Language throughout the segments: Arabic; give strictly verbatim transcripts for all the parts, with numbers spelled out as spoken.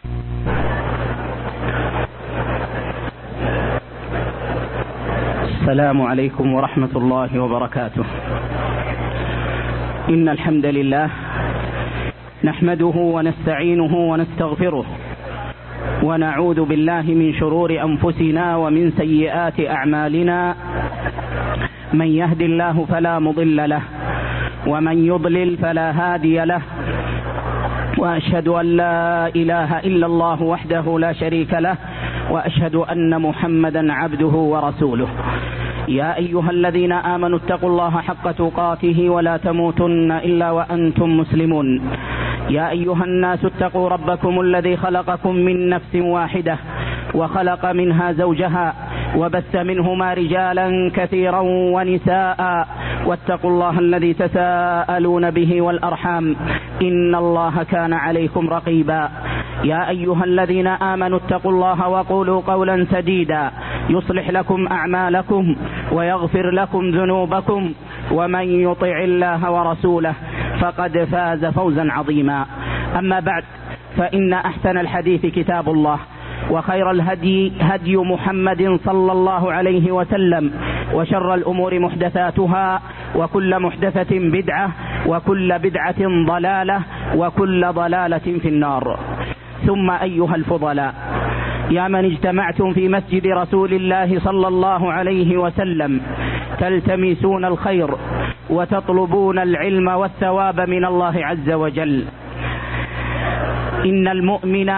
السلام عليكم ورحمة الله وبركاته. إن الحمد لله نحمده ونستعينه ونستغفره، ونعوذ بالله من شرور أنفسنا ومن سيئات أعمالنا. من يهد الله فلا مضل له، ومن يضلل فلا هادي له، وأشهد أن لا إله إلا الله وحده لا شريك له، وأشهد أن محمدا عبده ورسوله. يا أيها الذين آمنوا اتقوا الله حق تقاته ولا تموتن إلا وأنتم مسلمون. يا أيها الناس اتقوا ربكم الذي خلقكم من نفس واحدة، وخلق منها زوجها، وبث منهما رجالا كثيرا ونساء، واتقوا الله الذي تساءلون به والأرحام، إن الله كان عليكم رقيبا. يا أيها الذين آمنوا اتقوا الله وقولوا قولا سديدا يصلح لكم أعمالكم ويغفر لكم ذنوبكم، ومن يطع الله ورسوله فقد فاز فوزا عظيما. أما بعد، فإن أحسن الحديث كتاب الله، وخير الهدي هدي محمد صلى الله عليه وسلم، وشر الأمور محدثاتها، وكل محدثة بدعة، وكل بدعة ضلالة، وكل ضلالة في النار. ثم أيها الفضلاء، يا من اجتمعتم في مسجد رسول الله صلى الله عليه وسلم تلتمسون الخير وتطلبون العلم والثواب من الله عز وجل، إن المؤمن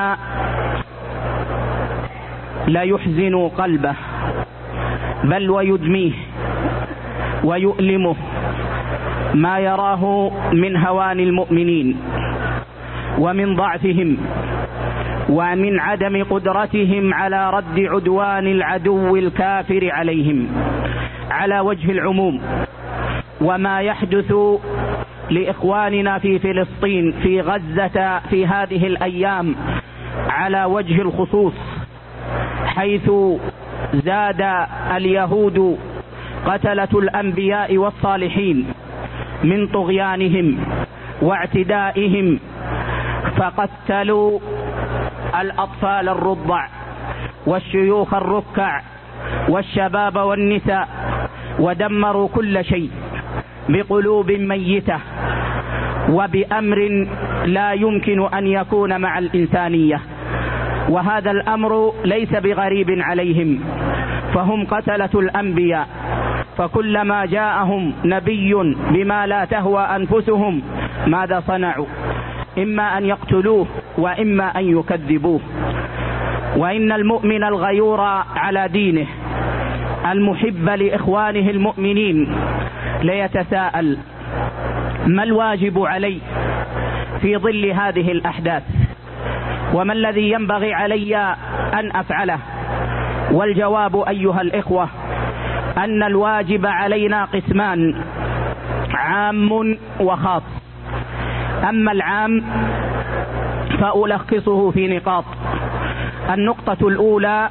لا يحزن قلبه، بل ويدميه ويؤلمه ما يراه من هوان المؤمنين، ومن ضعفهم، ومن عدم قدرتهم على رد عدوان العدو الكافر عليهم على وجه العموم. وما يحدث لإخواننا في فلسطين في غزة في هذه الأيام على وجه الخصوص، حيث زاد اليهود قتلة الأنبياء والصالحين من طغيانهم واعتدائهم، فقتلوا الأطفال الرضع والشيوخ الركع والشباب والنساء، ودمروا كل شيء بقلوب ميتة وبأمر لا يمكن أن يكون مع الإنسانية. وهذا الأمر ليس بغريب عليهم، فهم قتلة الأنبياء، فكلما جاءهم نبي بما لا تهوى أنفسهم ماذا صنعوا؟ إما أن يقتلوه وإما أن يكذبوه. وإن المؤمن الغيور على دينه المحب لإخوانه المؤمنين ليتساءل: ما الواجب علي في ظل هذه الأحداث؟ وما الذي ينبغي علي أن أفعله؟ والجواب أيها الإخوة أن الواجب علينا قسمان: عام وخاص. أما العام فألخصه في نقاط. النقطة الأولى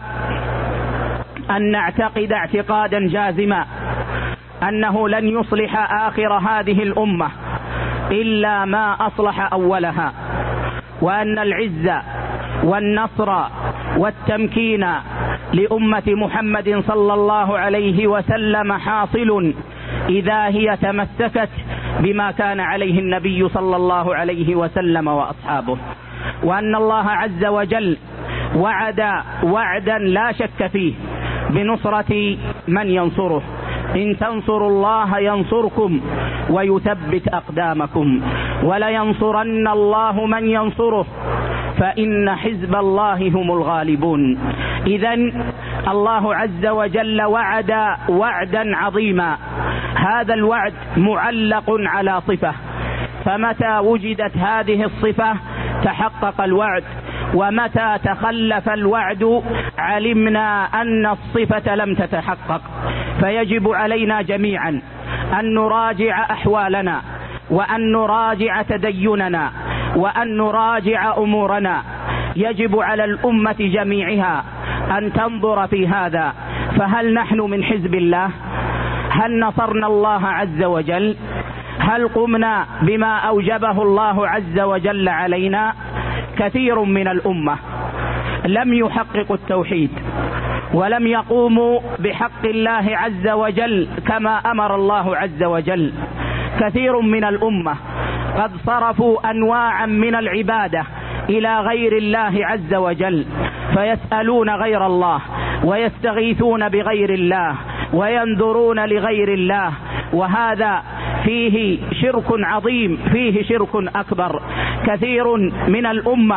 أن نعتقد اعتقادا جازما أنه لن يصلح آخر هذه الأمة إلا ما أصلح أولها، وأن العزة والنصر والتمكين لأمة محمد صلى الله عليه وسلم حاصل إذا هي تمسكت بما كان عليه النبي صلى الله عليه وسلم وأصحابه، وأن الله عز وجل وعد وعدا لا شك فيه بنصرة من ينصره. إن تنصروا الله ينصركم ويثبت أقدامكم، ولينصرن الله من ينصره، فإن حزب الله هم الغالبون. إذن الله عز وجل وعد وعدا عظيما، هذا الوعد معلق على صفة، فمتى وجدت هذه الصفة تحقق الوعد، ومتى تخلف الوعد علمنا أن الصفة لم تتحقق. فيجب علينا جميعا أن نراجع أحوالنا، وأن نراجع تديننا، وأن نراجع أمورنا. يجب على الأمة جميعها أن تنظر في هذا، فهل نحن من حزب الله؟ هل نصرنا الله عز وجل؟ هل قمنا بما أوجبه الله عز وجل علينا؟ كثير من الأمة لم يحققوا التوحيد ولم يقوموا بحق الله عز وجل كما أمر الله عز وجل. كثير من الأمة قد صرفوا أنواعا من العبادة إلى غير الله عز وجل، فيسألون غير الله ويستغيثون بغير الله وينذرون لغير الله، وهذا فيه شرك عظيم، فيه شرك أكبر. كثير من الأمة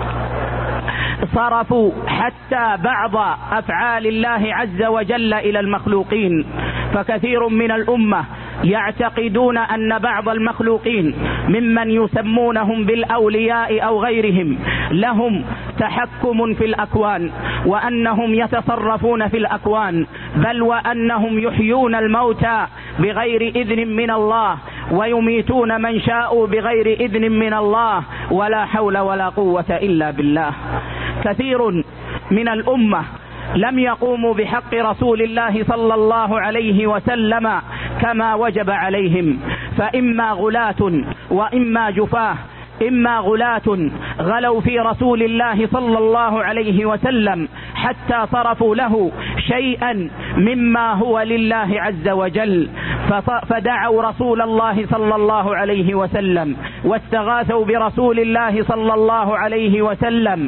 صرفوا حتى بعض أفعال الله عز وجل إلى المخلوقين، فكثير من الأمة يعتقدون أن بعض المخلوقين ممن يسمونهم بالأولياء أو غيرهم لهم تحكم في الأكوان، وأنهم يتصرفون في الأكوان، بل وأنهم يحيون الموتى بغير إذن من الله ويميتون من شاءوا بغير إذن من الله، ولا حول ولا قوة إلا بالله. كثير من الأمة لم يقوموا بحق رسول الله صلى الله عليه وسلم كما وجب عليهم، فإما غلاة وإما جفاه. إما غلاة غلوا في رسول الله صلى الله عليه وسلم حتى صرفوا له شيئا مما هو لله عز وجل، فدعوا رسول الله صلى الله عليه وسلم واستغاثوا برسول الله صلى الله عليه وسلم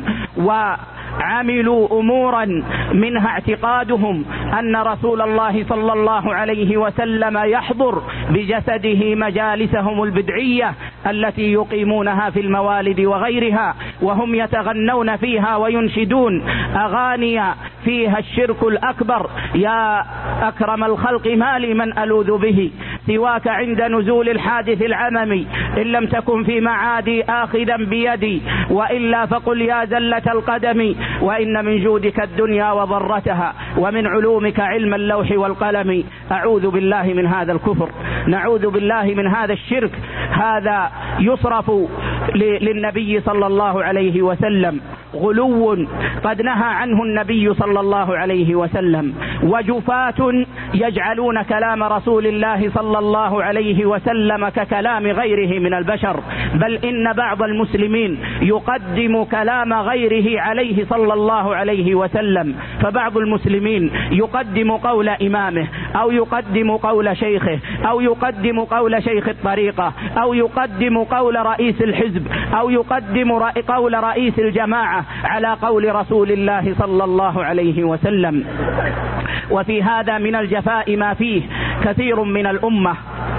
وعملوا أمورا منها اعتقادهم أن رسول الله صلى الله عليه وسلم يحضر بجسده مجالسهم البدعية التي يقيمونها في الموالد وغيرها، وهم يتغنون فيها وينشدون أغاني فيها الشرك الأكبر: يا أكرم الخلق ما لي من ألوذ به سواك عند نزول الحادث العممي، إن لم تكن في معادي آخذا بيدي وإلا فقل يا زلة القدم، وإن من جودك الدنيا وضرتها ومن علومك علم اللوح والقلم. أعوذ بالله من هذا الكفر، نعوذ بالله من هذا الشرك. هذا يصرف للنبي صلى الله عليه وسلم، غلو قد نهى عنه النبي صلى الله عليه وسلم، وجفاة يجعلون كلام رسول الله صلى الله عليه وسلم ككلام غيره من البشر، بل إن بعض المسلمين يقدم كلام غيره عليه صلى الله عليه وسلم. فبعض المسلمين يقدم قول إمامه أو يقدم قول شيخه أو يقدم قول شيخ الطريقة أو يقدم قول رئيس الحزب أو يقدم قول رئيس الجماعة على قول رسول الله صلى الله عليه وسلم. وفي هذا من الجفاء ما فيه. كثير من الأمة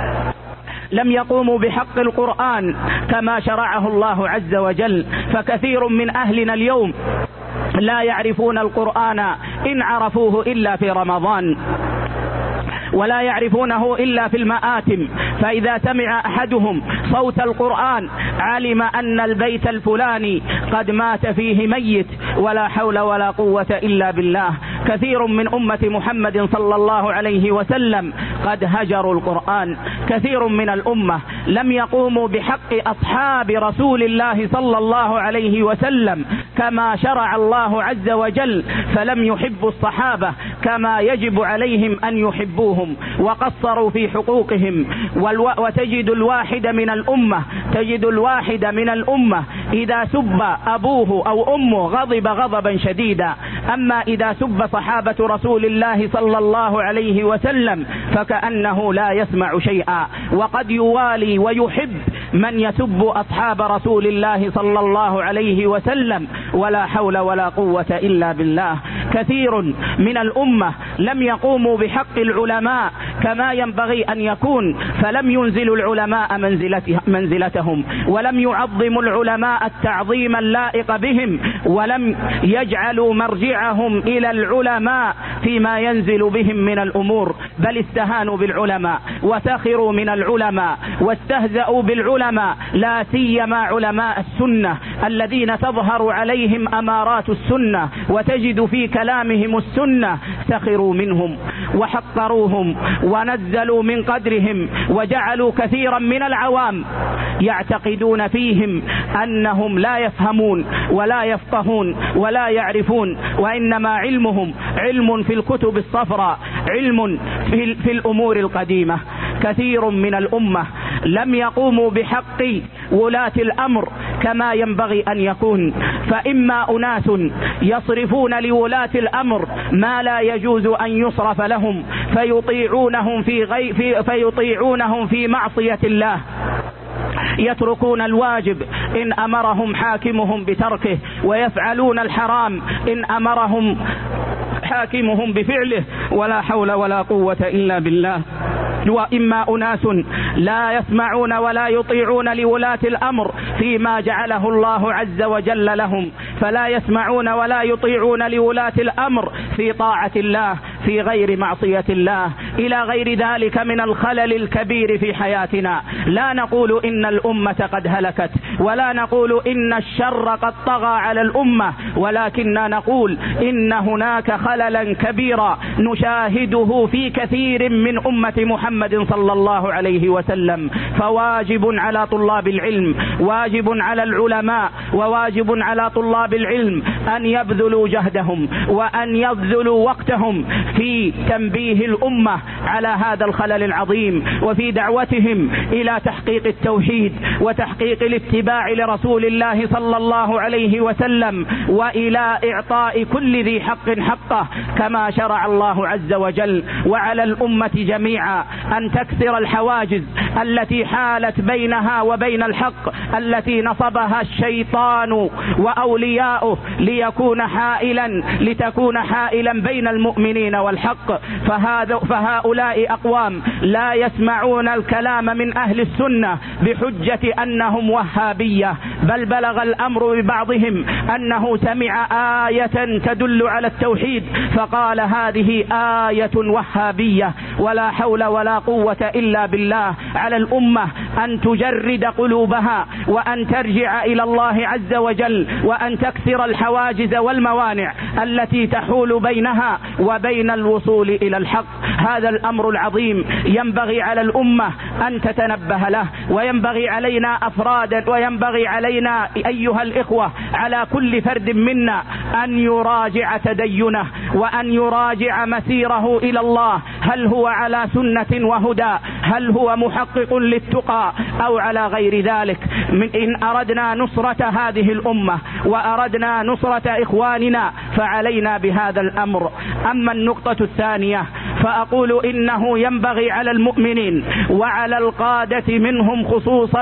لم يقوموا بحق القرآن كما شرعه الله عز وجل، فكثير من أهلنا اليوم لا يعرفون القرآن إن عرفوه إلا في رمضان، ولا يعرفونه إلا في المآتم، فإذا سمع أحدهم صوت القرآن علم أن البيت الفلاني قد مات فيه ميت، ولا حول ولا قوة إلا بالله. كثير من أمة محمد صلى الله عليه وسلم قد هجروا القرآن. كثير من الأمة لم يقوموا بحق أصحاب رسول الله صلى الله عليه وسلم كما شرع الله عز وجل، فلم يحبوا الصحابة كما يجب عليهم أن يحبوهم، وقصروا في حقوقهم. وتجد الواحد من الأمة تجد الواحد من الأمة إذا سب أبوه أو أمه غضب غضبا شديدا، أما إذا سب صحابة رسول الله صلى الله عليه وسلم فكأنه لا يسمع شيئا، وقد يوالي ويحب من يسب أصحاب رسول الله صلى الله عليه وسلم، ولا حول ولا قوة إلا بالله. كثير من الأمة لم يقوموا بحق العلماء كما ينبغي أن يكون، فلم ينزلوا العلماء منزلتهم، ولم يعظموا العلماء التعظيم اللائق بهم، ولم يجعلوا مرجعهم إلى العلماء فيما ينزل بهم من الأمور، بل استهانوا بالعلماء وسخروا من العلماء واستهزأوا بالعلماء، لا سيما علماء السنة الذين تظهر عليهم أمارات السنة وتجد في كلامهم السنة، سخروا منهم وحقروهم ونزلوا من قدرهم، وجعلوا كثيرا من العوام يعتقدون فيهم أنهم لا يفهمون ولا يفقهون ولا يعرفون، وإنما علمهم علم في الكتب الصفراء، علم في, في الأمور القديمة. كثير من الأمة لم يقوموا بحق ولاة الأمر كما ينبغي أن يكون. فإما أناس يصرفون لولاة الأمر ما لا يجوز أن يصرف لهم فيطيعونهم في, غي في فيطيعونهم في معصية الله، يتركون الواجب إن أمرهم حاكمهم بتركه، ويفعلون الحرام إن أمرهم حاكمهم بفعله، ولا حول ولا قوة إلا بالله. وإما أناس لا يسمعون ولا يطيعون لولاة الأمر فيما جعله الله عز وجل لهم، فلا يسمعون ولا يطيعون لولاة الأمر في طاعة الله في غير معصية الله، إلى غير ذلك من الخلل الكبير في حياتنا. لا نقول إن الأمة قد هلكت، ولا نقول إن الشر قد طغى على الأمة، ولكننا نقول إن هناك خللا كبيرا نشاهده في كثير من أمة محمد صلى الله عليه وسلم. فواجب على طلاب العلم، واجب على العلماء، وواجب على طلاب العلم أن يبذلوا جهدهم وأن يبذلوا وقتهم في تنبيه الأمة على هذا الخلل العظيم، وفي دعوتهم إلى تحقيق التوحيد وتحقيق الاتباع لرسول الله صلى الله عليه وسلم، وإلى إعطاء كل ذي حق حقه كما شرع الله عز وجل. وعلى الأمة جميعا أن تكسر الحواجز التي حالت بينها وبين الحق، التي نصبها الشيطان وأولياؤه ليكون حائلا لتكون حائلا بين المؤمنين والحق. فهذا فهؤلاء أقوام لا يسمعون الكلام من أهل السنة بحجة أنهم وهابية، بل بلغ الأمر ببعضهم أنه سمع آية تدل على التوحيد فقال هذه آية وهابية. ولا حول ولا قوة إلا بالله. على الأمة أن تجرد قلوبها وأن ترجع إلى الله عز وجل، وأن تكسر الحواجز والموانع التي تحول بينها وبين الوصول إلى الحق. هذا الأمر العظيم ينبغي على الأمة أن تتنبه له، وينبغي علينا أفرادا، وينبغي علينا أيها الإخوة على كل فرد منا أن يراجع تدينه وأن يراجع مسيره إلى الله، هل هو على سنة وهدى، هل هو محقق للتقى أو على غير ذلك. من إن أردنا نصرة هذه الأمة وأردنا نصرة إخواننا فعلينا بهذا الأمر. أما النقطة الثانية فأقول إنه ينبغي على المؤمنين وعلى القادة منهم خصوصا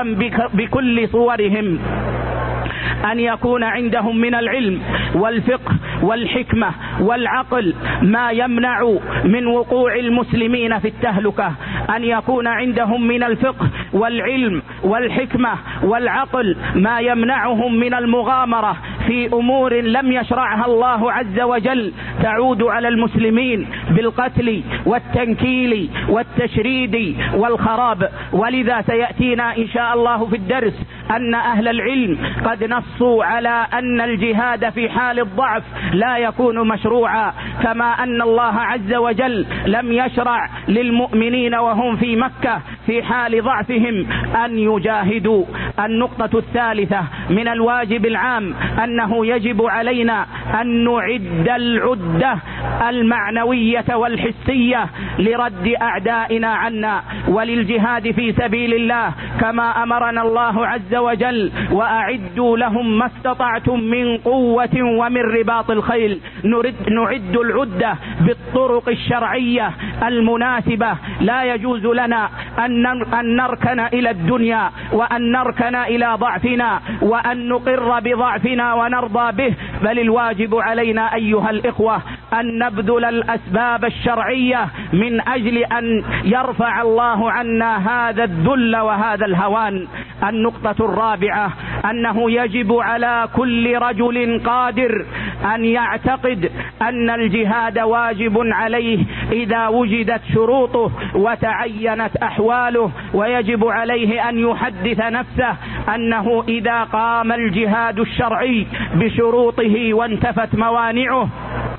بكل صورهم أن يكون عندهم من العلم والفقه والحكمة والعقل ما يمنع من وقوع المسلمين في التهلكة، أن يكون عندهم من الفقه والعلم والحكمة والعقل ما يمنعهم من المغامرة في أمور لم يشرعها الله عز وجل تعود على المسلمين بالقتل والتنكيل والتشريد والخراب. ولذا سيأتينا إن شاء الله في الدرس أن أهل العلم قد نصوا على أن الجهاد في حال الضعف لا يكون مشروعا، كما أن الله عز وجل لم يشرع للمؤمنين وهم في مكة في حال ضعفهم أن يجاهدوا. النقطة الثالثة من الواجب العام أنه يجب علينا أن نعد العدة المعنوية والحسية لرد أعدائنا عنا وللجهاد في سبيل الله، كما أمرنا الله عز وجل وأعدوا لهم ما استطعتم من قوة ومن رباط الخيل. نرد نعد العدة بالطرق الشرعية المناسبة. لا يجوز لنا أن نركن إلى الدنيا وأن نركن إلى ضعفنا وأن نقر بضعفنا ونرضى به، بل الواجب علينا أيها الإخوة أن نبذل الأسباب الشرعية من أجل أن يرفع الله عنا هذا الذل وهذا الهوان. النقطة الرابعة أنه يجب على كل رجل قادر أن يعتقد أن الجهاد واجب عليه إذا وجدت شروطه وتعينت أحواله، ويجب عليه أن يحدث نفسه أنه إذا قام الجهاد الشرعي بشروطه وانتفت موانعه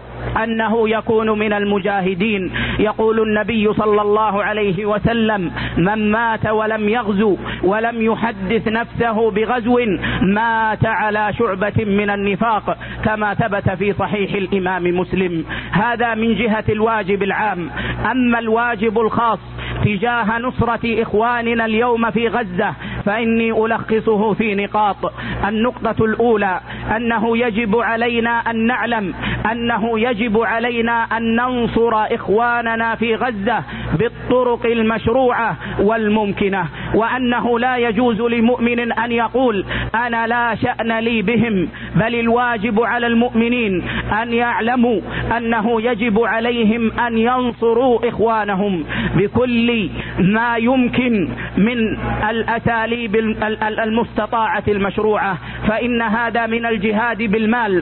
أنه يكون من المجاهدين. يقول النبي صلى الله عليه وسلم: من مات ولم يغزو ولم يحدث نفسه بغزو مات على شعبة من النفاق، كما ثبت في صحيح الإمام مسلم. هذا من جهة الواجب العام. أما الواجب الخاص تجاه نصرة إخواننا اليوم في غزة فإني ألخصه في نقاط. النقطة الأولى أنه يجب علينا أن نعلم أنه يجب علينا أن ننصر إخواننا في غزة بالطرق المشروعة والممكنة، وأنه لا يجوز لمؤمن أن يقول أنا لا شأن لي بهم، بل الواجب على المؤمنين أن يعلموا أنه يجب عليهم أن ينصروا إخوانهم بكل ما يمكن من الأساليب المستطاعة المشروعة، فإن هذا من الجهاد بالمال.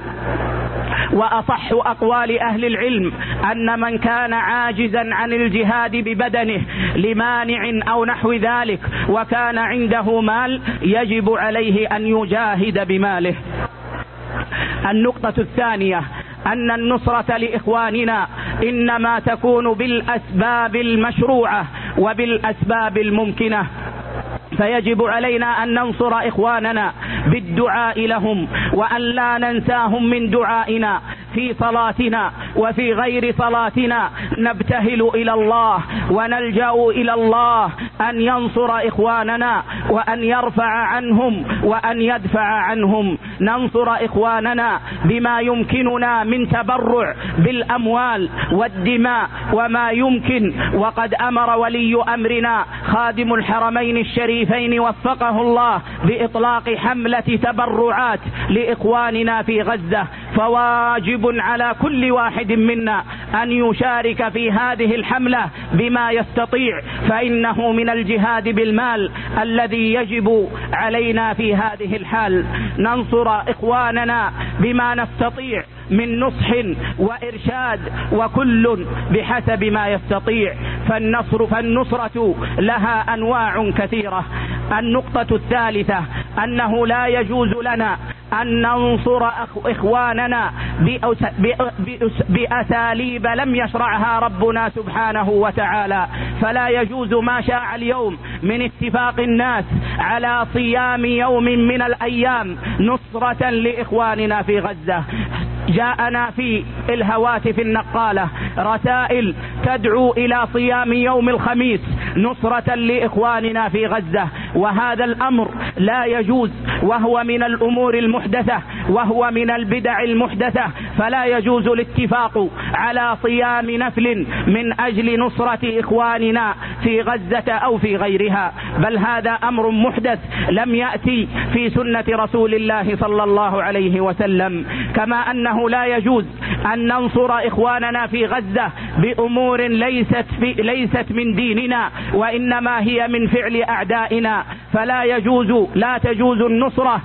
وأصح أقوال أهل العلم أن من كان عاجزا عن الجهاد ببدنه لمانع أو نحو ذلك وكان عنده مال يجب عليه أن يجاهد بماله. النقطة الثانية أن النصرة لإخواننا إنما تكون بالأسباب المشروعة وبالأسباب الممكنة، فيجب علينا أن ننصر إخواننا بالدعاء لهم، وأن لا ننساهم من دعائنا في صلاتنا وفي غير صلاتنا. نبتهل إلى الله ونلجأ إلى الله أن ينصر إخواننا وأن يرفع عنهم وأن يدفع عنهم. ننصر إخواننا بما يمكننا من تبرع بالأموال والدماء وما يمكن، وقد أمر ولي أمرنا خادم الحرمين الشريفين وفقه الله بإطلاق حملة تبرعات لإخواننا في غزة، فواجب على كل واحد منا أن يشارك في هذه الحملة بما يستطيع، فإنه من الجهاد بالمال الذي يجب علينا في هذه الحال. ننصر إخواننا بما نستطيع من نصح وإرشاد، وكل بحسب ما يستطيع، فالنصر فالنصرة لها أنواع كثيرة. النقطة الثالثة أنه لا يجوز لنا أن ننصر إخواننا بأساليب لم يشرعها ربنا سبحانه وتعالى، فلا يجوز ما شاع اليوم من اتفاق الناس على صيام يوم من الأيام نصرة لإخواننا في غزة. جاءنا في الهواتف النقالة رسائل تدعو إلى صيام يوم الخميس نصرة لإخواننا في غزة، وهذا الأمر لا يجوز، وهو من الأمور المحدثة وهو من البدع المحدثة، فلا يجوز الاتفاق على صيام نفل من أجل نصرة إخواننا في غزة أو في غيرها، بل هذا أمر محدث لم يأتي في سنة رسول الله صلى الله عليه وسلم. كما أنه لا يجوز أن ننصر إخواننا في غزة بأمور ليست, في ليست من ديننا وإنما هي من فعل أعدائنا، فلا يجوز لا تجوز النصرة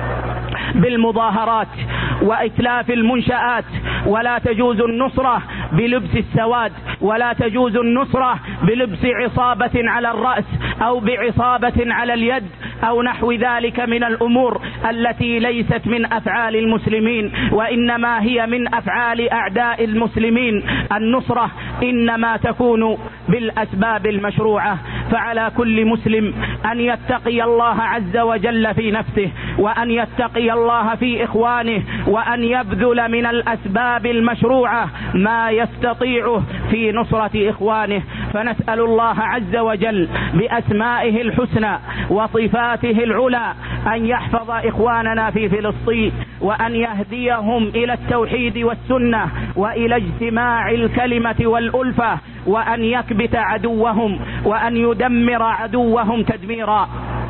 بالمظاهرات وإتلاف المنشآت، ولا تجوز النصرة بلبس السواد، ولا تجوز النصرة بلبس عصابة على الرأس أو بعصابة على اليد أو نحو ذلك من الأمور التي ليست من أفعال المسلمين وإنما هي من أفعال أعداء المسلمين. النصرة إنما تكون بالأسباب المشروعة، فعلى كل مسلم أن يتقي الله عز وجل في نفسه، وأن يتقي الله في إخوانه، وأن يبذل من الأسباب المشروعة ما يستطيعه في نصرة إخوانه. فنسأل الله عز وجل بأسمائه الحسنى وصفاته العلى أن يحفظ إخواننا في فلسطين، وأن يهديهم إلى التوحيد والسنة وإلى اجتماع الكلمة والألفة، وأن يكبت عدوهم وأن يدمر عدوهم تدميرا،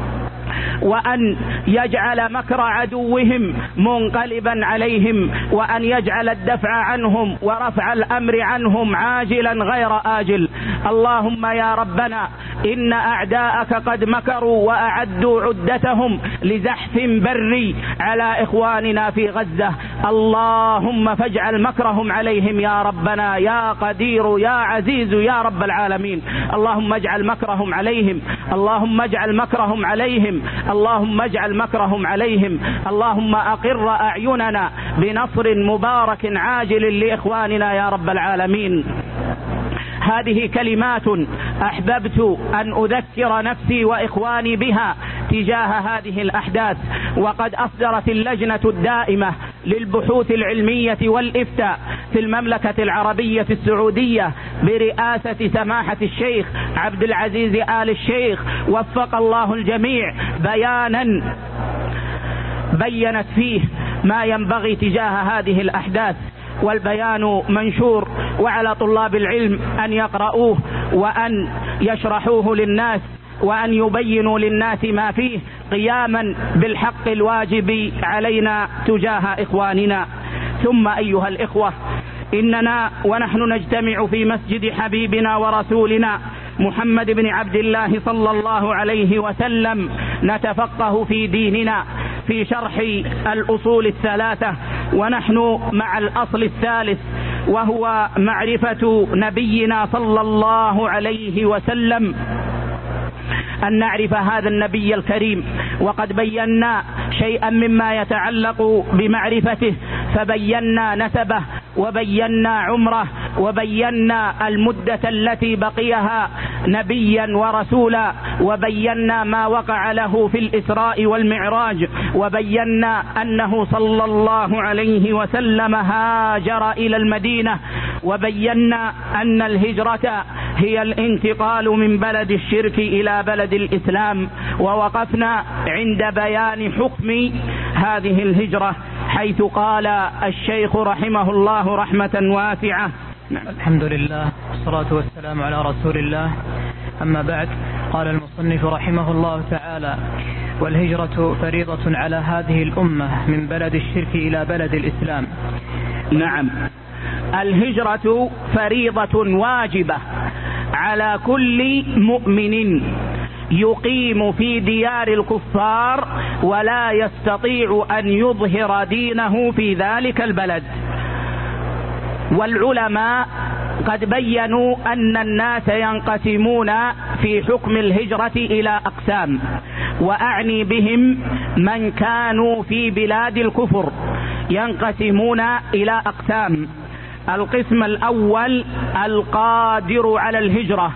وأن يجعل مكر عدوهم منقلبا عليهم، وأن يجعل الدفع عنهم ورفع الأمر عنهم عاجلا غير آجل. اللهم يا ربنا إن أعداءك قد مكروا وأعدوا عدتهم لزحف بري على إخواننا في غزة، اللهم فاجعل مكرهم عليهم يا ربنا يا قدير يا عزيز يا رب العالمين. اللهم اجعل مكرهم عليهم، اللهم اجعل مكرهم عليهم، اللهم اجعل مكرهم عليهم. اللهم أقر أعيننا بنصر مبارك عاجل لإخواننا يا رب العالمين. هذه كلمات أحببت أن أذكر نفسي وإخواني بها تجاه هذه الأحداث، وقد أصدرت اللجنة الدائمة للبحوث العلمية والإفتاء في المملكة العربية السعودية برئاسة سماحة الشيخ عبد العزيز آل الشيخ وفق الله الجميع، بيانا بينت فيه ما ينبغي تجاه هذه الأحداث، والبيان منشور، وعلى طلاب العلم أن يقرؤوه وأن يشرحوه للناس وأن يبينوا للناس ما فيه قياما بالحق الواجب علينا تجاه إخواننا. ثم أيها الإخوة، إننا ونحن نجتمع في مسجد حبيبنا ورسولنا محمد بن عبد الله صلى الله عليه وسلم نتفقه في ديننا في شرح الأصول الثلاثة، ونحن مع الأصل الثالث وهو معرفة نبينا صلى الله عليه وسلم، أن نعرف هذا النبي الكريم. وقد بينا شيئا مما يتعلق بمعرفته، فبينا نسبه وبينا عمره وبينا المدة التي بقيها نبيا ورسولا، وبينا ما وقع له في الإسراء والمعراج، وبينا أنه صلى الله عليه وسلم هاجر إلى المدينة، وبينا أن الهجرة هي الانتقال من بلد الشرك إلى بلد الإسلام. ووقفنا عند بيان حكم هذه الهجرة، حيث قال الشيخ رحمه الله رحمة واسعة: الحمد لله والصلاة والسلام على رسول الله، أما بعد. قال المصنف رحمه الله تعالى: والهجرة فريضة على هذه الأمة من بلد الشرك إلى بلد الإسلام. نعم، الهجرة فريضة واجبة على كل مؤمن يقيم في ديار الكفار ولا يستطيع أن يظهر دينه في ذلك البلد. والعلماء قد بينوا أن الناس ينقسمون في حكم الهجرة إلى أقسام، وأعني بهم من كانوا في بلاد الكفر، ينقسمون إلى أقسام. القسم الأول القادر على الهجرة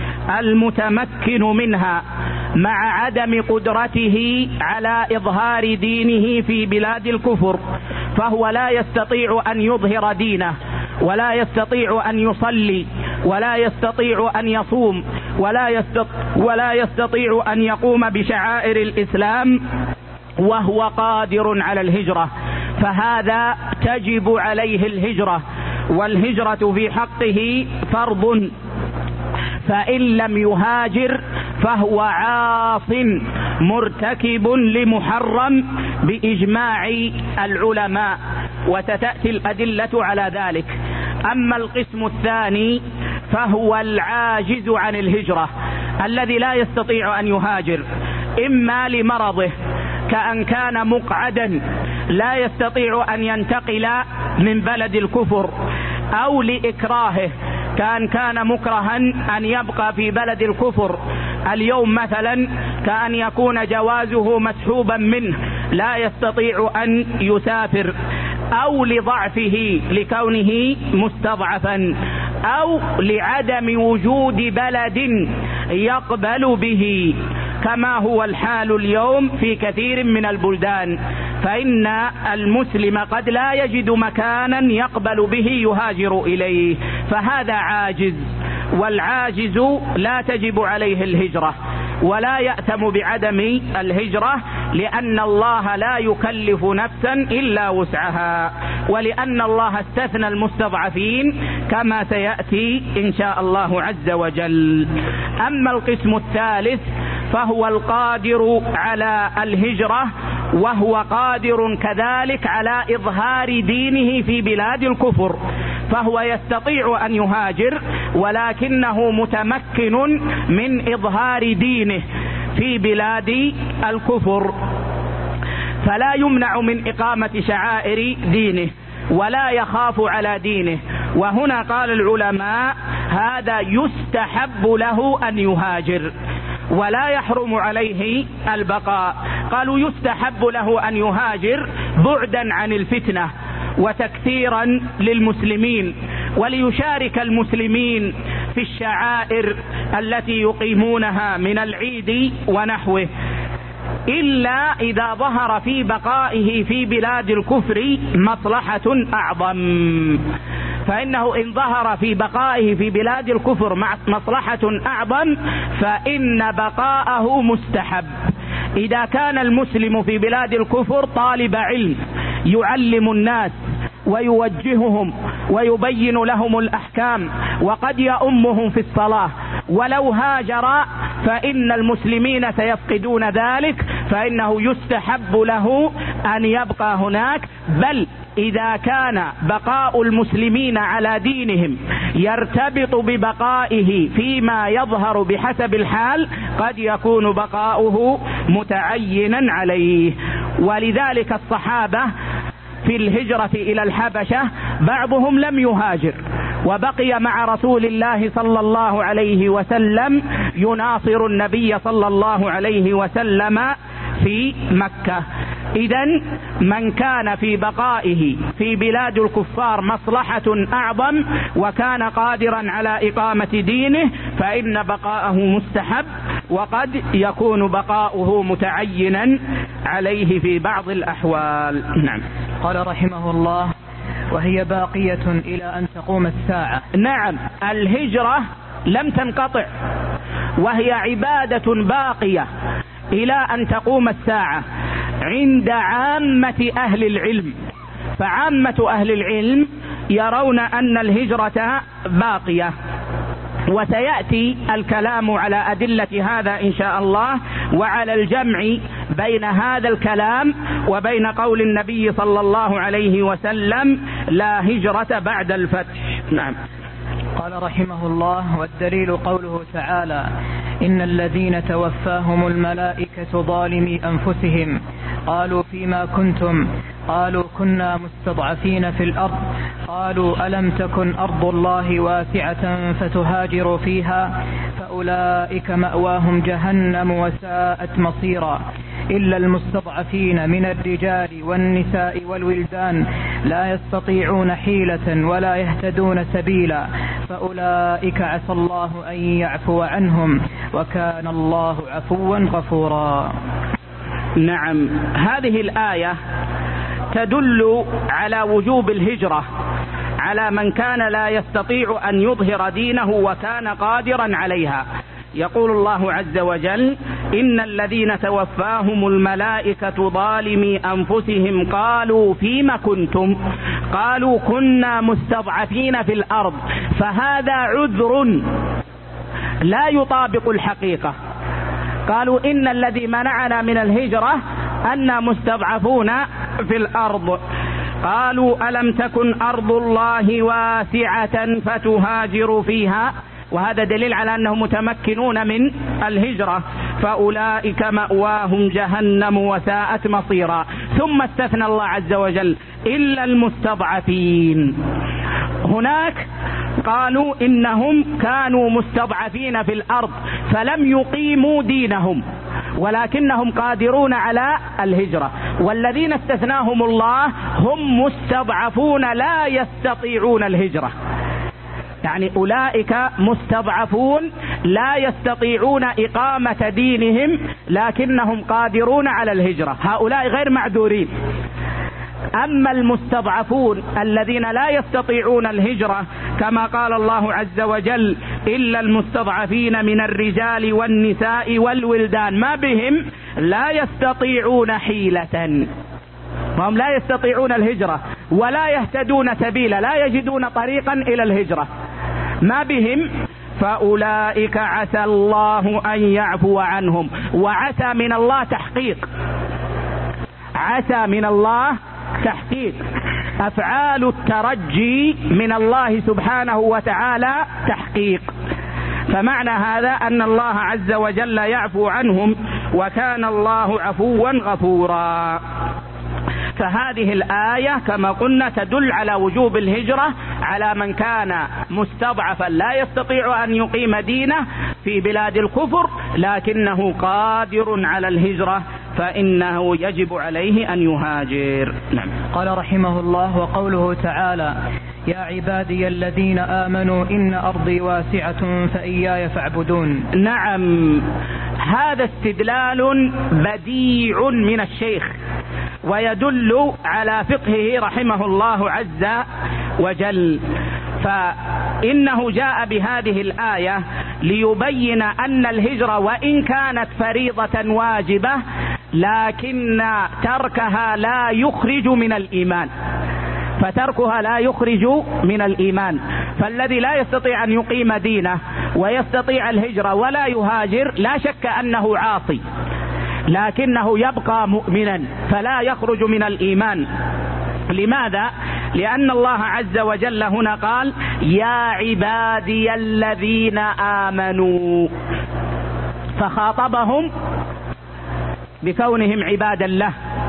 المتمكن منها مع عدم قدرته على إظهار دينه في بلاد الكفر، فهو لا يستطيع أن يظهر دينه، ولا يستطيع أن يصلي، ولا يستطيع أن يصوم، ولا يستطيع, ولا يستطيع أن يقوم بشعائر الإسلام وهو قادر على الهجرة، فهذا تجب عليه الهجرة. والهجرة في حقه فرض، فإن لم يهاجر فهو عاص مرتكب لمحرم بإجماع العلماء، وستأتي الأدلة على ذلك. أما القسم الثاني فهو العاجز عن الهجرة، الذي لا يستطيع أن يهاجر، إما لمرضه كأن كان مقعدا لا يستطيع أن ينتقل من بلد الكفر، أو لإكراهه كأن كان مكرها أن يبقى في بلد الكفر اليوم مثلا، كأن يكون جوازه مسحوبا منه لا يستطيع أن يسافر، أو لضعفه لكونه مستضعفا، أو لعدم وجود بلد يقبل به، كما هو الحال اليوم في كثير من البلدان، فإن المسلم قد لا يجد مكانا يقبل به يهاجر إليه، فهذا عاجز. والعاجز لا تجب عليه الهجرة ولا يأثم بعدم الهجرة، لأن الله لا يكلف نفسا إلا وسعها، ولأن الله استثنى المستضعفين كما سيأتي إن شاء الله عز وجل. أما القسم الثالث فهو القادر على الهجرة، وهو قادر كذلك على إظهار دينه في بلاد الكفر، فهو يستطيع أن يهاجر ولكنه متمكن من إظهار دينه في بلاد الكفر، فلا يمنع من إقامة شعائر دينه ولا يخاف على دينه. وهنا قال العلماء هذا يستحب له أن يهاجر ولا يحرم عليه البقاء. قالوا يستحب له أن يهاجر بعدا عن الفتنة وتكثيرا للمسلمين، وليشارك المسلمين في الشعائر التي يقيمونها من العيد ونحوه. إلا إذا ظهر في بقائه في بلاد الكفر مصلحة أعظم، فإنه إن ظهر في بقائه في بلاد الكفر مع مصلحة أعظم فإن بقاءه مستحب. إذا كان المسلم في بلاد الكفر طالب علم يعلم الناس ويوجههم ويبين لهم الأحكام وقد يؤمهم في الصلاة، ولو هاجر فإن المسلمين سيفقدون ذلك، فإنه يستحب له أن يبقى هناك. بل إذا كان بقاء المسلمين على دينهم يرتبط ببقائه فيما يظهر بحسب الحال قد يكون بقاؤه متعينا عليه. ولذلك الصحابة في الهجرة إلى الحبشة بعضهم لم يهاجر وبقي مع رسول الله صلى الله عليه وسلم يناصر النبي صلى الله عليه وسلم في مكة. إذن من كان في بقائه في بلاد الكفار مصلحة أعظم وكان قادرا على إقامة دينه فإن بقاءه مستحب، وقد يكون بقاؤه متعينا عليه في بعض الأحوال. نعم. قال رحمه الله: وهي باقية إلى أن تقوم الساعة. نعم، الهجرة لم تنقطع وهي عبادة باقية إلى أن تقوم الساعة عند عامة أهل العلم. فعامة أهل العلم يرون أن الهجرة باقية، وسيأتي الكلام على أدلة هذا إن شاء الله، وعلى الجمع بين هذا الكلام وبين قول النبي صلى الله عليه وسلم: لا هجرة بعد الفتح. نعم. قال رحمه الله: والدليل قوله تعالى: إن الذين توفاهم الملائكة ظالمي أنفسهم قالوا فيما كنتم قالوا كنا مستضعفين في الأرض قالوا ألم تكن أرض الله واسعة فتهاجروا فيها فأولئك مأواهم جهنم وساءت مصيرا إلا المستضعفين من الرجال والنساء والولدان لا يستطيعون حيلة ولا يهتدون سبيلا فأولئك عسى الله أن يعفو عنهم وكان الله عفوا غفورا. نعم، هذه الآية تدل على وجوب الهجرة على من كان لا يستطيع أن يظهر دينه وكان قادرا عليها. يقول الله عز وجل: إن الذين توفاهم الملائكة ظالمي أنفسهم قالوا فيما كنتم قالوا كنا مستضعفين في الأرض. فهذا عذر لا يطابق الحقيقة. قالوا إن الذي منعنا من الهجرة أننا مستضعفون في الأرض. قالوا ألم تكن أرض الله واسعة فتهاجروا فيها، وهذا دليل على أنهم متمكنون من الهجرة. فأولئك مأواهم جهنم وساءت مصيرا. ثم استثنى الله عز وجل إلا المستضعفين. هناك قالوا إنهم كانوا مستضعفين في الأرض فلم يقيموا دينهم ولكنهم قادرون على الهجرة، والذين استثناهم الله هم مستضعفون لا يستطيعون الهجرة. يعني أولئك مستضعفون لا يستطيعون إقامة دينهم لكنهم قادرون على الهجرة، هؤلاء غير معذورين. أما المستضعفون الذين لا يستطيعون الهجرة كما قال الله عز وجل: إلا المستضعفين من الرجال والنساء والولدان، ما بهم لا يستطيعون حيلة، وهم لا يستطيعون الهجرة ولا يهتدون سبيلا، لا يجدون طريقا إلى الهجرة، ما بهم. فأولئك عسى الله أن يعفو عنهم. وعسى من الله تحقيق، عسى من الله تحقيق، أفعال الترجي من الله سبحانه وتعالى تحقيق. فمعنى هذا أن الله عز وجل يعفو عنهم وكان الله عفوا غفورا. فهذه الآية كما قلنا تدل على وجوب الهجرة على من كان مستضعفا لا يستطيع أن يقيم دينه في بلاد الكفر لكنه قادر على الهجرة فإنه يجب عليه أن يهاجر. نعم. قال رحمه الله: وقوله تعالى: يا عبادي الذين آمنوا إن أرضي واسعة فإياي فاعبدون. نعم، هذا استدلال بديع من الشيخ ويدل على فقهه رحمه الله عز وجل، فإنه جاء بهذه الآية ليبين أن الهجرة وإن كانت فريضة واجبة لكن تركها لا يخرج من الإيمان، فتركها لا يخرج من الإيمان. فالذي لا يستطيع أن يقيم دينه ويستطيع الهجرة ولا يهاجر لا شك أنه عاصي، لكنه يبقى مؤمنا فلا يخرج من الإيمان. لماذا؟ لأن الله عز وجل هنا قال: يا عبادي الذين آمنوا، فخاطبهم بكونهم عبادا له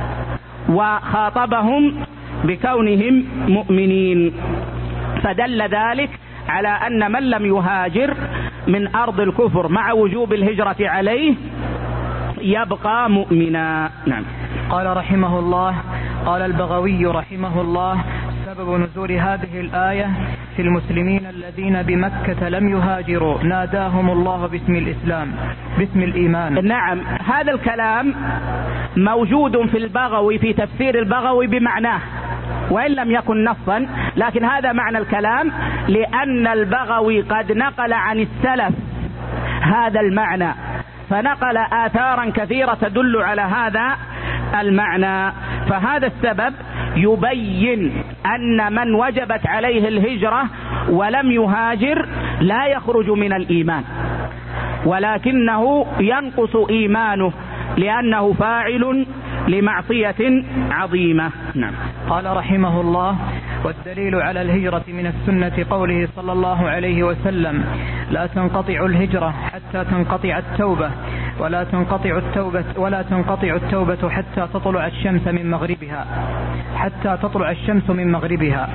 وخاطبهم بكونهم مؤمنين، فدل ذلك على أن من لم يهاجر من أرض الكفر مع وجوب الهجرة عليه يبقى مؤمنا. نعم. قال رحمه الله: قال البغوي رحمه الله: سبب نزول هذه الآية في المسلمين الذين بمكة لم يهاجروا ناداهم الله باسم الإسلام باسم الإيمان. نعم، هذا الكلام موجود في البغوي في تفسير البغوي بمعناه وإن لم يكن نصا، لكن هذا معنى الكلام لأن البغوي قد نقل عن السلف هذا المعنى، فنقل آثارا كثيرة تدل على هذا المعنى. فهذا السبب يبين أن من وجبت عليه الهجرة ولم يهاجر لا يخرج من الإيمان، ولكنه ينقص إيمانه لأنه فاعل لمعصية عظيمة. نعم. قال رحمه الله: والدليل على الهجرة من السنة قوله صلى الله عليه وسلم: لا تنقطع الهجرة حتى تنقطع التوبة ولا تنقطع التوبة ولا تنقطع التوبة حتى تطلع الشمس من مغربها حتى تطلع الشمس من مغربها.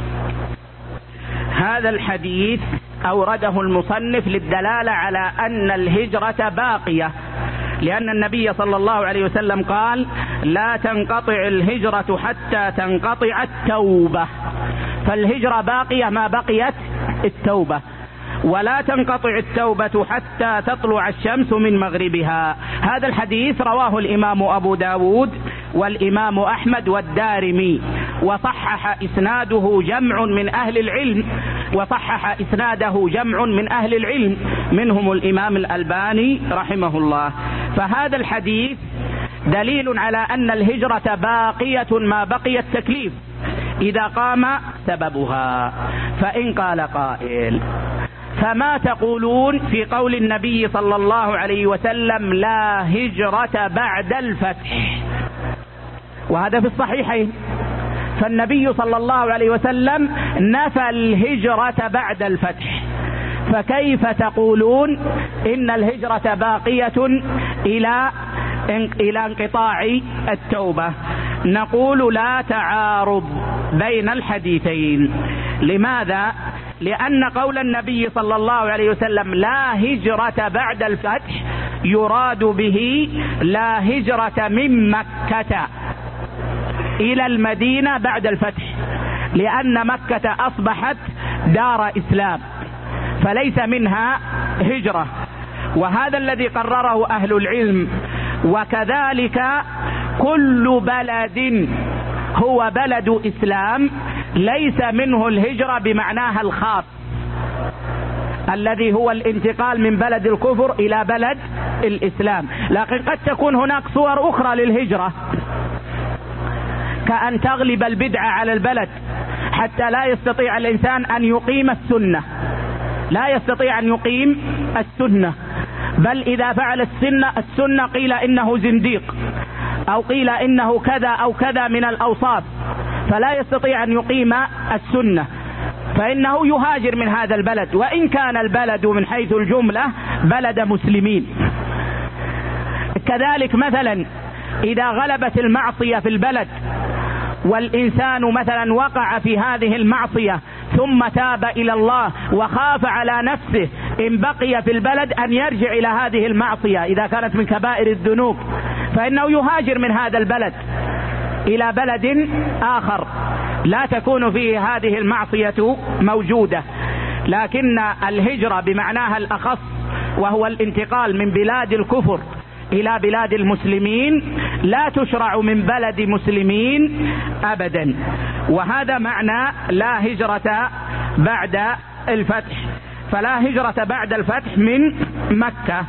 هذا الحديث أورده المصنف للدلالة على أن الهجرة باقية، لأن النبي صلى الله عليه وسلم قال: لا تنقطع الهجرة حتى تنقطع التوبة، فالهجرة باقية ما بقيت التوبة، ولا تنقطع التوبة حتى تطلع الشمس من مغربها. هذا الحديث رواه الإمام أبو داود والإمام أحمد والدارمي، وصحح إسناده جمع من أهل العلم وصحح إسناده جمع من أهل العلم منهم الإمام الألباني رحمه الله. فهذا الحديث دليل على أن الهجرة باقية ما بقي التكليف إذا قام سببها. فإن قال قائل: فما تقولون في قول النبي صلى الله عليه وسلم: لا هجرة بعد الفتح؟ وهذا في الصحيحين، فالنبي صلى الله عليه وسلم نفى الهجرة بعد الفتح، فكيف تقولون إن الهجرة باقية إلى إلى انقطاع التوبة؟ نقول: لا تعارض بين الحديثين. لماذا؟ لأن قول النبي صلى الله عليه وسلم لا هجرة بعد الفتح يراد به لا هجرة من مكة إلى المدينة بعد الفتح، لأن مكة أصبحت دار إسلام فليس منها هجرة، وهذا الذي قرره أهل العلم. وكذلك كل بلد هو بلد إسلام ليس منه الهجرة بمعناها الخاص الذي هو الانتقال من بلد الكفر إلى بلد الإسلام، لكن قد تكون هناك صور أخرى للهجرة، كأن تغلب البدعة على البلد حتى لا يستطيع الإنسان أن يقيم السنة، لا يستطيع أن يقيم السنة، بل إذا فعل السنة السنة قيل إنه زنديق أو قيل إنه كذا أو كذا من الأوصاف، فلا يستطيع أن يقيم السنة، فإنه يهاجر من هذا البلد وإن كان البلد من حيث الجملة بلد مسلمين. كذلك مثلا إذا غلبت المعصية في البلد والإنسان مثلا وقع في هذه المعصية ثم تاب إلى الله وخاف على نفسه إن بقي في البلد أن يرجع إلى هذه المعصية إذا كانت من كبائر الذنوب، فإنه يهاجر من هذا البلد إلى بلد آخر لا تكون فيه هذه المعصية موجودة. لكن الهجرة بمعناها الأخص وهو الانتقال من بلاد الكفر إلى بلاد المسلمين لا تشرع من بلد مسلمين أبدا، وهذا معنى لا هجرة بعد الفتح. فلا هجرة بعد الفتح من مكة.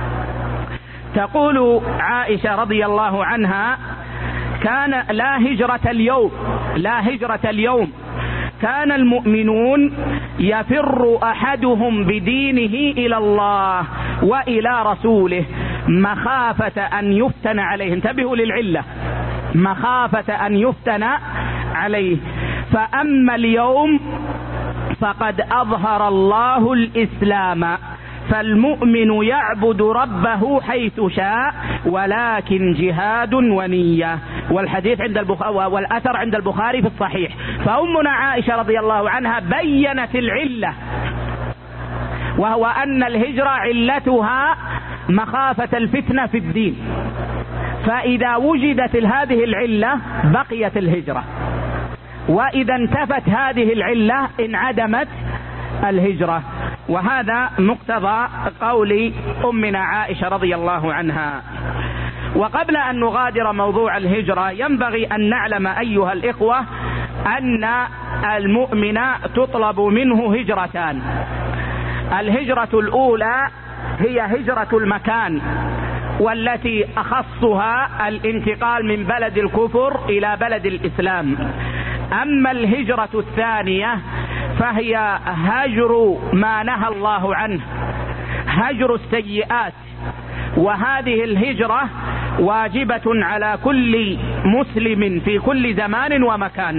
تقول عائشة رضي الله عنها: كان لا هجرة اليوم لا هجرة اليوم كان المؤمنون يفر أحدهم بدينه إلى الله وإلى رسوله مخافة أن يفتن عليه. انتبهوا للعلة، مخافة أن يفتن عليه. فأما اليوم فقد أظهر الله الإسلام فالمؤمن يعبد ربه حيث شاء ولكن جهاد ونية. والحديث عند البخاري والأثر عند البخاري في الصحيح. فأمنا عائشة رضي الله عنها بيّنت العلة، وهو أن الهجرة علتها مخافة الفتنة في الدين، فإذا وجدت هذه العلة بقيت الهجرة، وإذا انتفت هذه العلة انعدمت الهجرة. وهذا مقتضى قول أمنا عائشة رضي الله عنها. وقبل أن نغادر موضوع الهجرة ينبغي أن نعلم أيها الإخوة أن المؤمن تطلب منه هجرتان. الهجرة الأولى هي هجرة المكان، والتي أخصها الانتقال من بلد الكفر إلى بلد الإسلام. أما الهجرة الثانية فهي هجر ما نهى الله عنه، هجر السيئات، وهذه الهجرة واجبة على كل مسلم في كل زمان ومكان.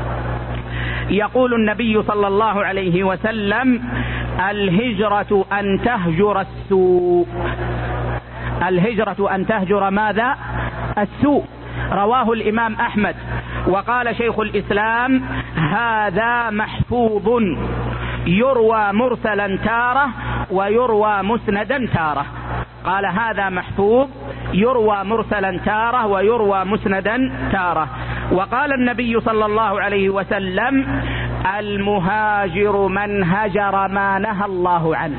يقول النبي صلى الله عليه وسلم: الهجرة أن تهجر السوء. الهجرة أن تهجر ماذا؟ السوء. رواه الإمام أحمد. وقال شيخ الإسلام: هذا محفوظ يروى مرسلا تارة ويروى مسندا تارة. قال: هذا محفوظ يروى مرسلا تارة ويروى مسندا تارة. وقال النبي صلى الله عليه وسلم: المهاجر من هجر ما نهى الله عنه.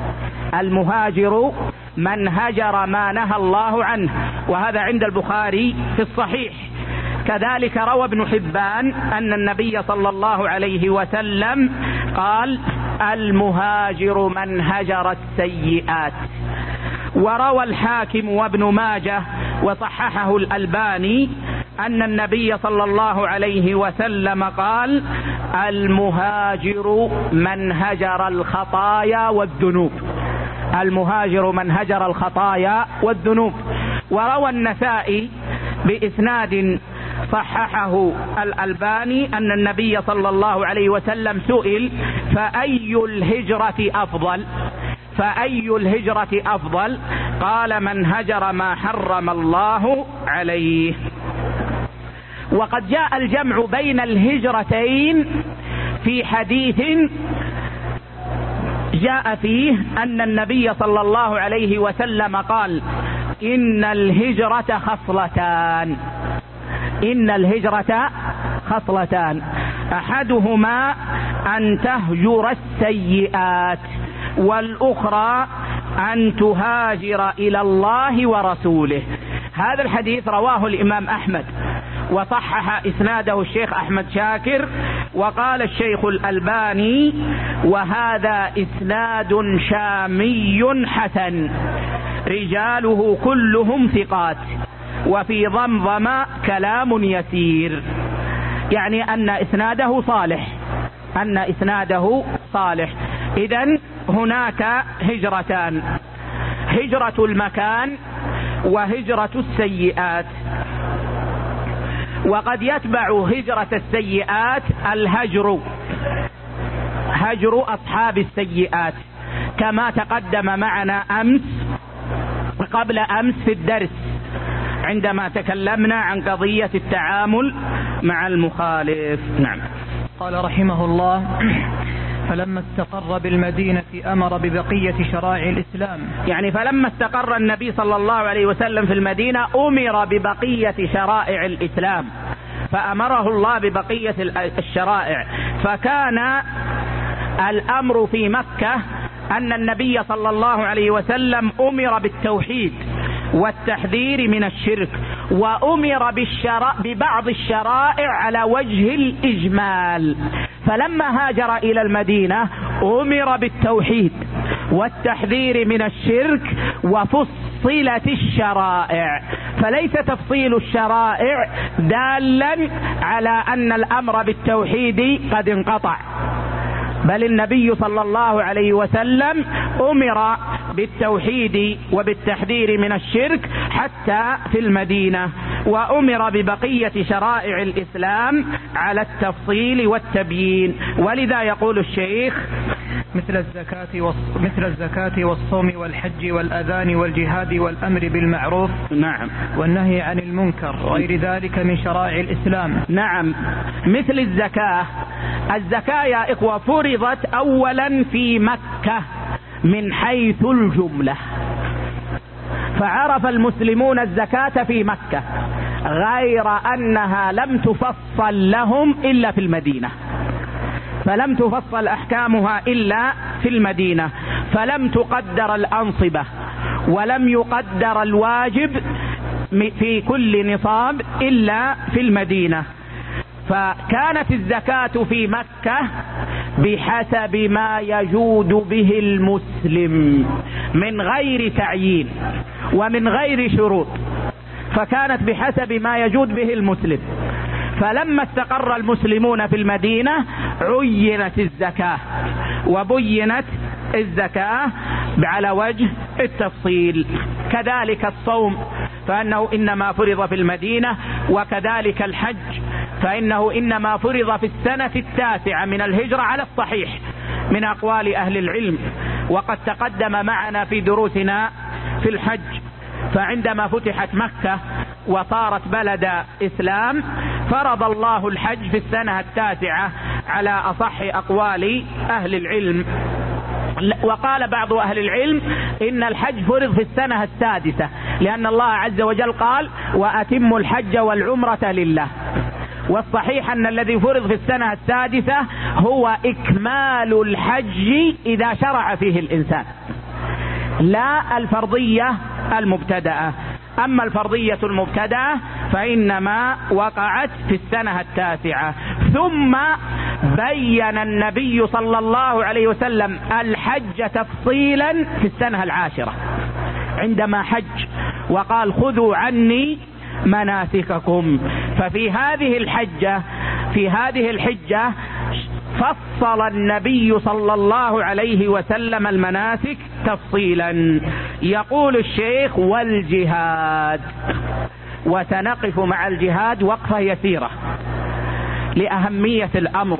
المهاجر من هجر ما نهى الله عنه. وهذا عند البخاري في الصحيح. كذلك روى ابن حبان أن النبي صلى الله عليه وسلم قال: المهاجر من هجر السيئات. وروى الحاكم وابن ماجه وصححه الألباني أن النبي صلى الله عليه وسلم قال: المهاجر من هجر الخطايا والذنوب. المهاجر من هجر الخطايا والذنوب. وروى النسائي بإسناد صححه الألباني أن النبي صلى الله عليه وسلم سئل: فأي الهجرة أفضل؟ فأي الهجرة أفضل؟ قال: من هجر ما حرم الله عليه. وقد جاء الجمع بين الهجرتين في حديث جاء فيه أن النبي صلى الله عليه وسلم قال: إن الهجرة خصلتان. إن الهجرة خصلتان أحدهما أن تهجر السيئات، والأخرى أن تهاجر إلى الله ورسوله. هذا الحديث رواه الإمام أحمد وصحح إسناده الشيخ أحمد شاكر. وقال الشيخ الألباني: وهذا إسناد شامي حسن رجاله كلهم ثقات، وفي ضمضم كلام يسير. يعني أن إسناده صالح، أن إسناده صالح. إذن هناك هجرتان: هجرة المكان وهجرة السيئات. وقد يتبع هجرة السيئات الهجر، هجر أصحاب السيئات، كما تقدم معنا أمس قبل أمس في الدرس عندما تكلمنا عن قضية التعامل مع المخالف. نعم. قال رحمه الله: فلما استقر بالمدينة أمر ببقية شرائع الإسلام. يعني فلما استقر النبي صلى الله عليه وسلم في المدينة أمر ببقية شرائع الإسلام، فأمره الله ببقية الشرائع. فكان الأمر في مكة أن النبي صلى الله عليه وسلم أمر بالتوحيد والتحذير من الشرك، وأمر بالشرع ببعض الشرائع على وجه الإجمال. فلما هاجر إلى المدينة أمر بالتوحيد والتحذير من الشرك وفصلت الشرائع، فليس تفصيل الشرائع دالا على أن الأمر بالتوحيد قد انقطع، بل النبي صلى الله عليه وسلم أمر بالتوحيد وبالتحذير من الشرك حتى في المدينة، وأمر ببقية شرائع الإسلام على التفصيل والتبيين. ولذا يقول الشيخ مثل الزكاة والص... مثل الزكاة والصوم والحج والأذان والجهاد والأمر بالمعروف نعم والنهي عن المنكر وغير ذلك من شرائع الإسلام. نعم، مثل الزكاة. الزكاة يا إخوة فرضت أولا في مكة من حيث الجملة، فعرف المسلمون الزكاة في مكة، غير أنها لم تفصل لهم إلا في المدينة، فلم تفصل أحكامها إلا في المدينة، فلم تقدر الأنصبة ولم يقدر الواجب في كل نصاب إلا في المدينة. فكانت الزكاة في مكة بحسب ما يجود به المسلم من غير تعيين ومن غير شروط، فكانت بحسب ما يجود به المسلم. فلما استقر المسلمون في المدينة عينت الزكاة وبينت الزكاة على وجه التفصيل. كذلك الصوم فإنه إنما فرض في المدينة، وكذلك الحج فإنه إنما فرض في السنة التاسعة من الهجرة على الصحيح من أقوال أهل العلم، وقد تقدم معنا في دروسنا في الحج. فعندما فتحت مكة وصارت بلد إسلام فرض الله الحج في السنة التاسعة على أصح أقوال أهل العلم. وقال بعض أهل العلم إن الحج فرض في السنة السادسة، لأن الله عز وجل قال وأتموا الحج والعمرة لله. والصحيح أن الذي فرض في السنة السادسة هو إكمال الحج إذا شرع فيه الإنسان، لا الفرضية المبتدأة. أما الفرضية المبتدأة فإنما وقعت في السنة التاسعة. ثم بين النبي صلى الله عليه وسلم الحج تفصيلا في السنة العاشرة عندما حج وقال خذوا عني مناسككم. ففي هذه الحجة في هذه الحجة فصل النبي صلى الله عليه وسلم المناسك تفصيلا. يقول الشيخ والجهاد، وسنقف مع الجهاد وقفة يسيرة لأهمية الأمر.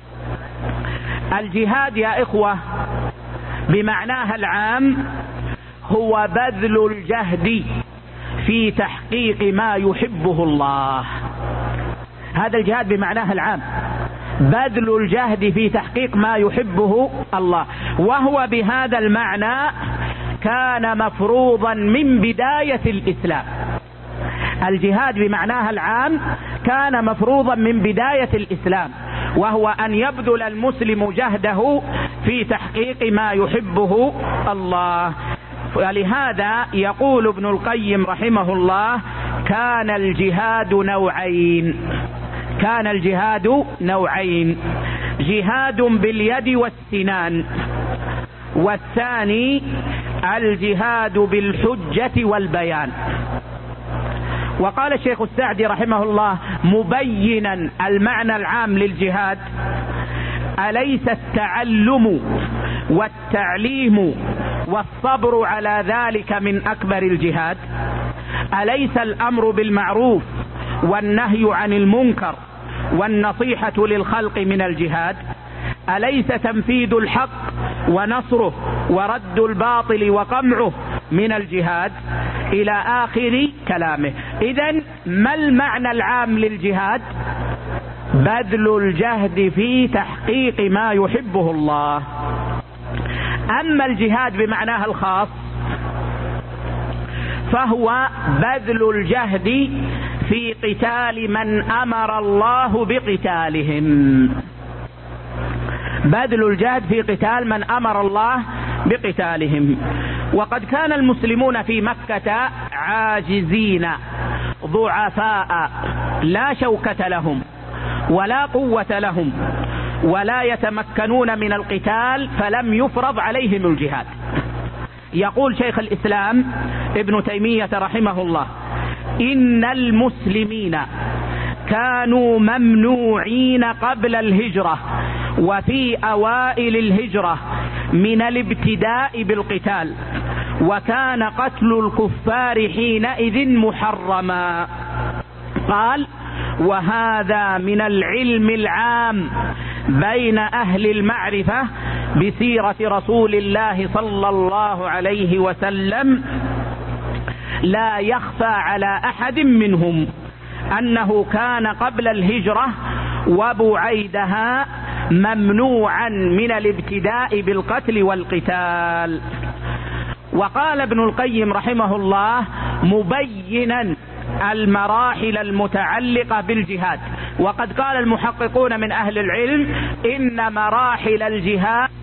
الجهاد يا إخوة بمعناها العام هو بذل الجهد في تحقيق ما يحبه الله. هذا الجهاد بمعناها العام، بذل الجهد في تحقيق ما يحبه الله، وهو بهذا المعنى كان مفروضا من بداية الإسلام. الجهاد بمعناها العام كان مفروضا من بداية الإسلام، وهو أن يبذل المسلم جهده في تحقيق ما يحبه الله. ولهذا يقول ابن القيم رحمه الله كان الجهاد نوعين كان الجهاد نوعين جهاد باليد والسنان، والثاني الجهاد بالحجة والبيان. وقال الشيخ السعدي رحمه الله مبينا المعنى العام للجهاد: أليس التعلم والتعليم والصبر على ذلك من أكبر الجهاد؟ أليس الأمر بالمعروف والنهي عن المنكر والنصيحة للخلق من الجهاد؟ أليس تنفيذ الحق ونصره ورد الباطل وقمعه من الجهاد؟ إلى آخر كلامه. إذن ما المعنى العام للجهاد؟ بذل الجهد في تحقيق ما يحبه الله. أما الجهاد بمعناها الخاص فهو بذل الجهد في قتال من أمر الله بقتالهم، بذل الجهد في قتال من أمر الله بقتالهم. وقد كان المسلمون في مكة عاجزين ضعفاء لا شوكة لهم ولا قوة لهم ولا يتمكنون من القتال، فلم يفرض عليهم الجهاد. يقول شيخ الإسلام ابن تيمية رحمه الله: إن المسلمين كانوا ممنوعين قبل الهجرة وفي أوائل الهجرة من الابتداء بالقتال، وكان قتل الكفار حينئذ محرما. قال: وهذا من العلم العام بين أهل المعرفة بسيرة رسول الله صلى الله عليه وسلم، لا يخفى على أحد منهم أنه كان قبل الهجرة وبعيدها ممنوعا من الابتداء بالقتل والقتال. وقال ابن القيم رحمه الله مبينا المراحل المتعلقة بالجهاد، وقد قال المحققون من أهل العلم إن مراحل الجهاد